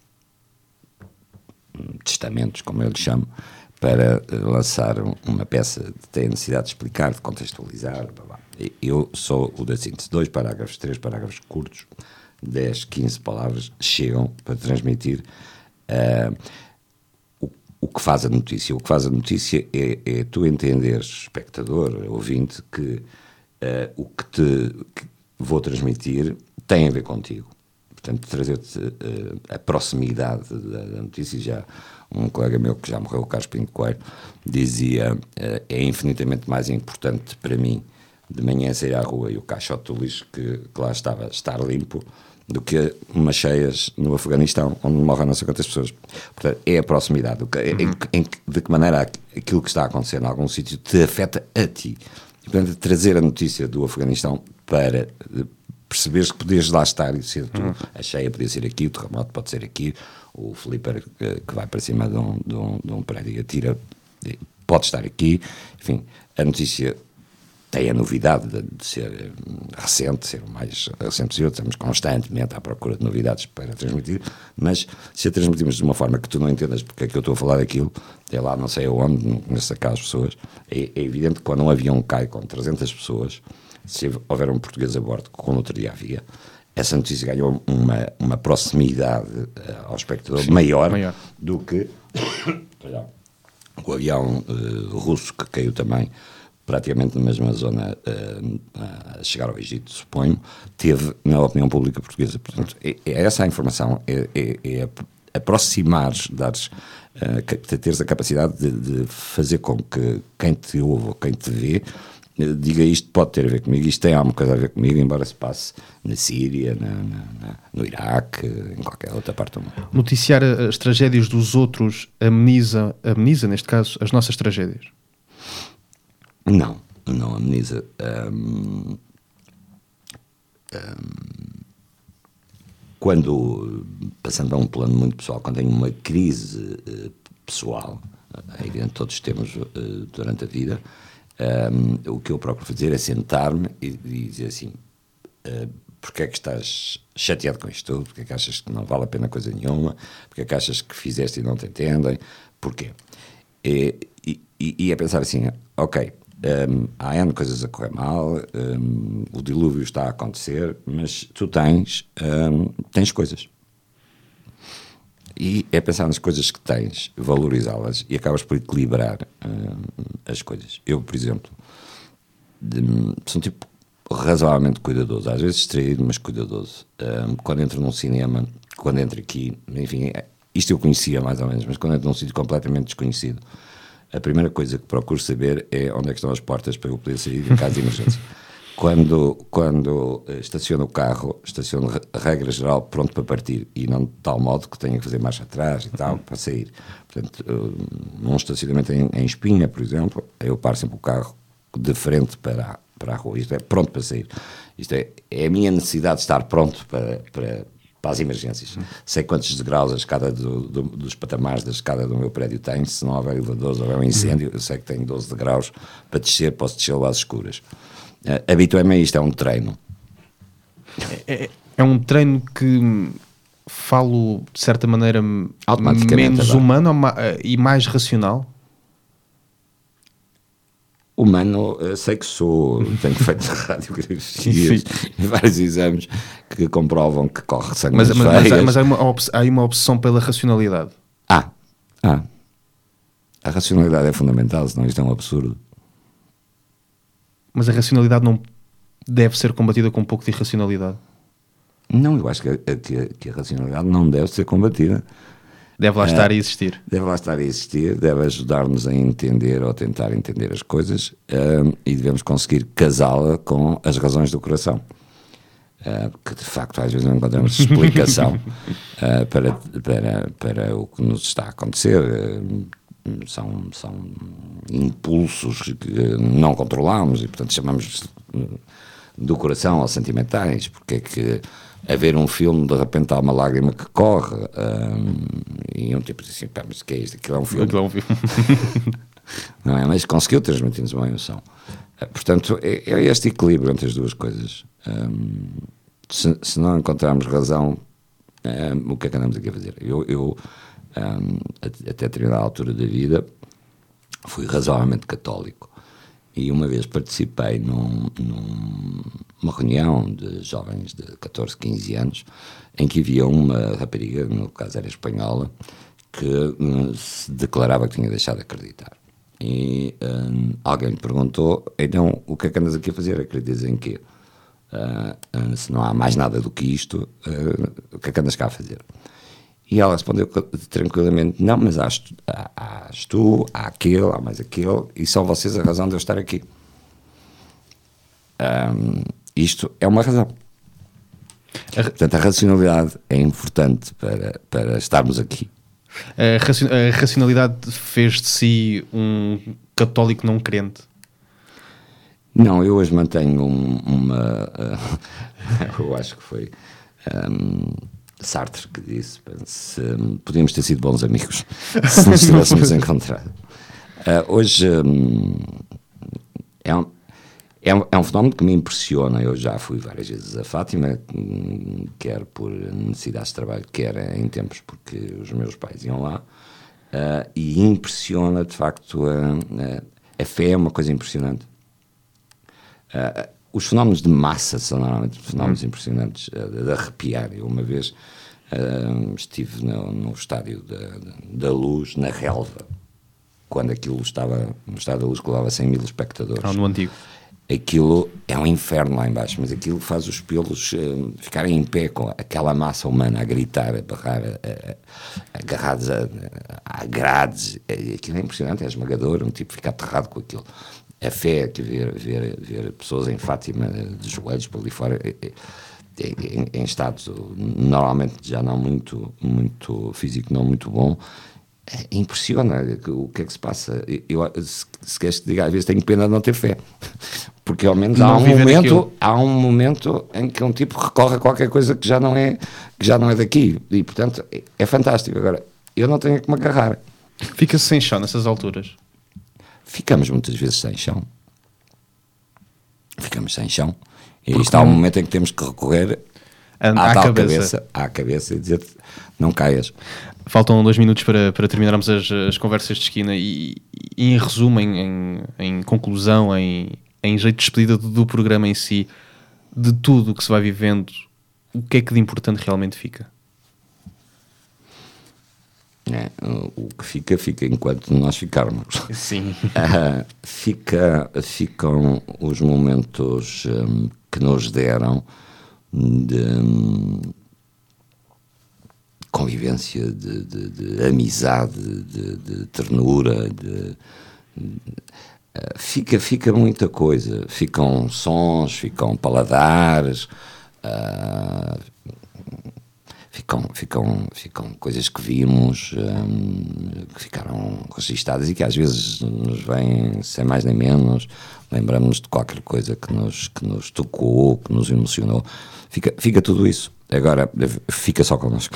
testamentos, como eu lhe chamo, para lançar uma peça que tem a necessidade de explicar, de contextualizar, blá, blá. Eu sou o da síntese. Dois parágrafos, três parágrafos curtos, dez, quinze palavras, chegam para transmitir uh, o, o que faz a notícia. O que faz a notícia é, é tu entenderes, espectador, ouvinte, que uh, o que te que vou transmitir tem a ver contigo. Portanto, trazer-te uh, a proximidade da, da notícia. Já um colega meu que já morreu, o Carlos Pinto Coelho, dizia uh, é infinitamente mais importante para mim de manhã sair à rua e o caixote do lixo que, que lá estava estar limpo do que umas cheias no Afeganistão onde morrem não sei quantas pessoas. Portanto, é a proximidade. Uhum. Em, em, de que maneira aquilo que está a acontecer em algum sítio te afeta a ti. E, portanto, trazer a notícia do Afeganistão para perceberes que podes lá estar e ser tu. Uhum. A cheia podia ser aqui, o terremoto pode ser aqui, o Flipper que, que vai para cima de um, de, um, de um prédio e atira pode estar aqui. Enfim, a notícia tem a novidade de, de ser recente, ser o mais recente possível. Estamos constantemente à procura de novidades para transmitir, mas se a transmitimos de uma forma que tu não entendas porque é que eu estou a falar daquilo, é lá não sei aonde, não conheço cá as pessoas, é, é evidente que quando um avião cai com trezentas pessoas, se houver um português a bordo, como no outro dia havia, essa notícia ganhou uma, uma proximidade uh, ao espectador. Sim, maior, maior do que o avião uh, russo que caiu também praticamente na mesma zona uh, a chegar ao Egito, suponho, teve na opinião pública portuguesa. Portanto, é, é essa a informação, é, é, é aproximares, dares, uh, teres a capacidade de, de fazer com que quem te ouve ou quem te vê uh, diga isto pode ter a ver comigo, isto tem alguma coisa a ver comigo, embora se passe na Síria, na, na, na, no Iraque, em qualquer outra parte do mundo. Noticiar as tragédias dos outros ameniza, ameniza neste caso, as nossas tragédias? Não, não ameniza. Um, um, quando, passando a um plano muito pessoal, quando tenho uma crise uh, pessoal, é evidente que todos temos uh, durante a vida, um, o que eu procuro fazer é sentar-me e, e dizer assim, uh, porque é que estás chateado com isto tudo, porque é que achas que não vale a pena coisa nenhuma, porque é que achas que fizeste e não te entendem, porquê? E, e, e é pensar assim, ok, um, há N coisas a correr mal, um, o dilúvio está a acontecer, mas tu tens, um, tens coisas. E é pensar nas coisas que tens, valorizá-las e acabas por equilibrar um, as coisas. Eu, por exemplo, de, sou um tipo razoavelmente cuidadoso, às vezes distraído, mas cuidadoso. Um, quando entro num cinema, quando entro aqui, enfim, isto eu conhecia mais ou menos, mas quando entro num sítio completamente desconhecido, a primeira coisa que procuro saber é onde é que estão as portas para eu poder sair em caso de emergência. Quando, quando estaciono o carro, estaciono, regra geral, pronto para partir, e não de tal modo que tenha que fazer marcha atrás e tal, para sair. Portanto, num estacionamento em, em Espinha, por exemplo, eu paro sempre o carro de frente para a, para a rua, isto é, pronto para sair. Isto é, é a minha necessidade de estar pronto para, para, para as emergências. Sei quantos degraus a escada do, do, dos patamares da escada do meu prédio tem, se não houver elevadores, houver um incêndio, eu sei que tenho doze degraus para descer, posso descer lá às escuras. Uh, habituei-me a isto, é um treino. É, é um treino que falo de certa maneira menos agora. Humano e mais racional? Humano, eu sei que sou, tenho feito radiografias e vários exames que comprovam que corre sangue mas, nas mas, veias. Mas, mas há, uma, há uma obsessão pela racionalidade. Ah, ah, a racionalidade é fundamental, senão isto é um absurdo. Mas a racionalidade não deve ser combatida com um pouco de irracionalidade? Não, eu acho que a, que a, que a racionalidade não deve ser combatida. Deve lá estar uh, a existir. Deve lá estar a existir, deve ajudar-nos a entender ou tentar entender as coisas uh, e devemos conseguir casá-la com as razões do coração. Uh, que de facto às vezes não encontramos explicação uh, para, para, para o que nos está a acontecer. Uh, são, são impulsos que não controlamos e portanto chamamos do coração aos sentimentais. Porque é que a ver um filme de repente há uma lágrima que corre um, e um tipo diz assim, pá, mas o que é isto? Aquilo é um filme, Aquilo é um filme. Não é? Mas conseguiu transmitir-nos uma emoção. Uh, portanto é, é este equilíbrio entre as duas coisas. Um, se, se não encontrarmos razão, um, o que é que andamos aqui a fazer? Eu, eu um, até determinada altura da vida fui razoavelmente católico. E uma vez participei num, numa reunião de jovens de catorze, quinze anos, em que havia uma rapariga, no caso era espanhola, que um, se declarava que tinha deixado de acreditar. E um, alguém lhe perguntou, então, o que é que andas aqui a fazer? Acreditas em quê? Uh, uh, se não há mais nada do que isto, uh, o que é que andas cá a fazer? E ela respondeu tranquilamente, não, mas há, há, hás tu, há aquele, há mais aquele, e são vocês a razão de eu estar aqui. Um, isto é uma razão. A, Portanto, a racionalidade é importante para, para estarmos aqui. A, raci a racionalidade fez de si um católico não crente? Não, eu hoje mantenho um, uma... Uh, eu acho que foi... Um, Sartre que disse, se podíamos ter sido bons amigos se nos tivéssemos encontrado. Uh, hoje um, é, um, é, um, é um fenómeno que me impressiona. Eu já fui várias vezes a Fátima, quer por necessidades de trabalho, quer em tempos porque os meus pais iam lá, uh, e impressiona de facto a, a, a fé é uma coisa impressionante. Uh, Os fenómenos de massa são normalmente fenómenos hum. impressionantes, de, de arrepiar. Eu uma vez uh, estive no, no estádio da, da Luz, na relva, quando aquilo estava, no estádio da Luz que levava cem mil espectadores. Ah, no antigo. Aquilo é um inferno lá embaixo, mas aquilo faz os pelos uh, ficarem em pé com aquela massa humana a gritar, a barrar, agarrados a, a, a grades. Aquilo é impressionante, é esmagador, um tipo fica aterrado com aquilo. A fé, que ver, ver, ver pessoas em Fátima de joelhos por ali fora, em, em estado normalmente já não muito, muito físico, não muito bom, impressiona o que é que se passa. Eu, se, se queres que diga, às vezes tenho pena de não ter fé, porque porque ao menos há Não um, viver momento, aquilo. há um momento em que um tipo recorre a qualquer coisa que já não é, que já não é daqui. E, portanto, é, é fantástico. Agora, eu não tenho que me agarrar. Fica-se sem chão nessas alturas. Ficamos muitas vezes sem chão. Ficamos sem chão. E Porque está um não- momento em que temos que recorrer À- à, à tal cabeça. cabeça. à cabeça e dizer não caias. Faltam dois minutos para, para terminarmos as, as conversas de esquina e, e em resumo, em, em, em conclusão, em, em jeito de despedida do, do programa em si, de tudo o que se vai vivendo, o que é que de importante realmente fica? É, o que fica, fica enquanto nós ficarmos. Sim. Ah, fica, ficam os momentos hum, que nos deram de hum, convivência, de, de- de amizade, de, de ternura, de, ah, fica, fica muita coisa. Ficam sons, ficam paladares, ah, ficam, ficam, ficam coisas que vimos, hum, que ficaram registadas e que às vezes nos vêm sem mais nem menos. Lembramos de qualquer coisa que nos, que nos tocou, que nos emocionou. Fica, fica tudo isso. Agora, fica só connosco.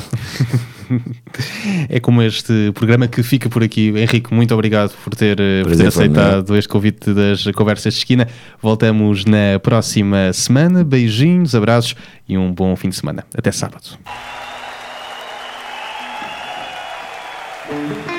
É como este programa que fica por aqui. Henrique, muito obrigado por ter, eh, por ter Prazer foi meu. aceitado este convite das Conversas de Esquina. Voltamos na próxima semana. Beijinhos, abraços e um bom fim de semana. Até sábado.